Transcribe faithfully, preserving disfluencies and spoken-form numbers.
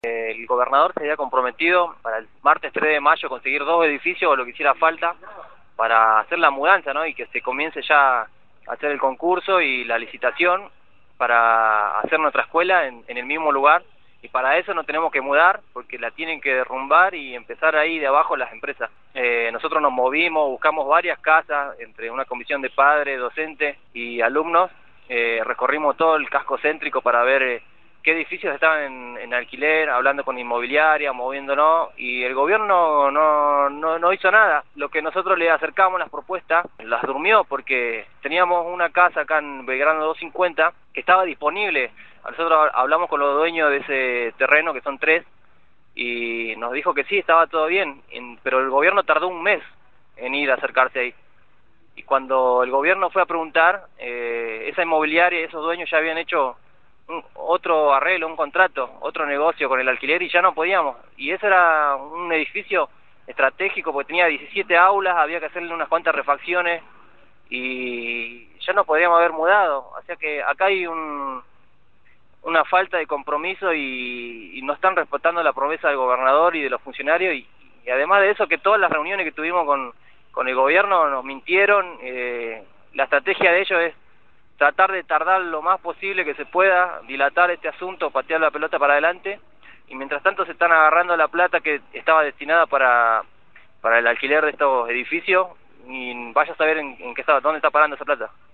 El gobernador se había comprometido para el martes tres de mayo conseguir dos edificios o lo que hiciera falta para hacer la mudanza, ¿no? Y que se comience ya a hacer el concurso y la licitación para hacer nuestra escuela en, en el mismo lugar. Y para eso no tenemos que mudar, porque la tienen que derrumbar y empezar ahí de abajo las empresas. Eh, nosotros nos movimos, buscamos varias casas, entre una comisión de padres, docentes y alumnos. Eh, recorrimos todo el casco céntrico para ver eh, qué edificios estaban en, en alquiler, hablando con inmobiliaria, moviéndonos, y el gobierno no, no, no hizo nada. Lo que nosotros le acercamos las propuestas, las durmió, porque teníamos una casa acá en Belgrano doscientos cincuenta que estaba disponible. Nosotros hablamos con los dueños de ese terreno, que son tres, y nos dijo que sí, estaba todo bien, pero el gobierno tardó un mes en ir a acercarse ahí. Y cuando el gobierno fue a preguntar, eh, esa inmobiliaria y esos dueños ya habían hecho un, otro arreglo, un contrato, otro negocio con el alquiler, y ya no podíamos. Y ese era un edificio estratégico porque tenía diecisiete aulas, había que hacerle unas cuantas refacciones y ya no podíamos haber mudado. O sea que acá hay un... una falta de compromiso y, y no están respetando la promesa del gobernador y de los funcionarios, y, y además de eso, que todas las reuniones que tuvimos con, con el gobierno nos mintieron. Eh, la estrategia de ellos es tratar de tardar lo más posible que se pueda, dilatar este asunto, patear la pelota para adelante, y mientras tanto se están agarrando la plata que estaba destinada para, para el alquiler de estos edificios, y vaya a saber en, en qué estaba, dónde está parando esa plata.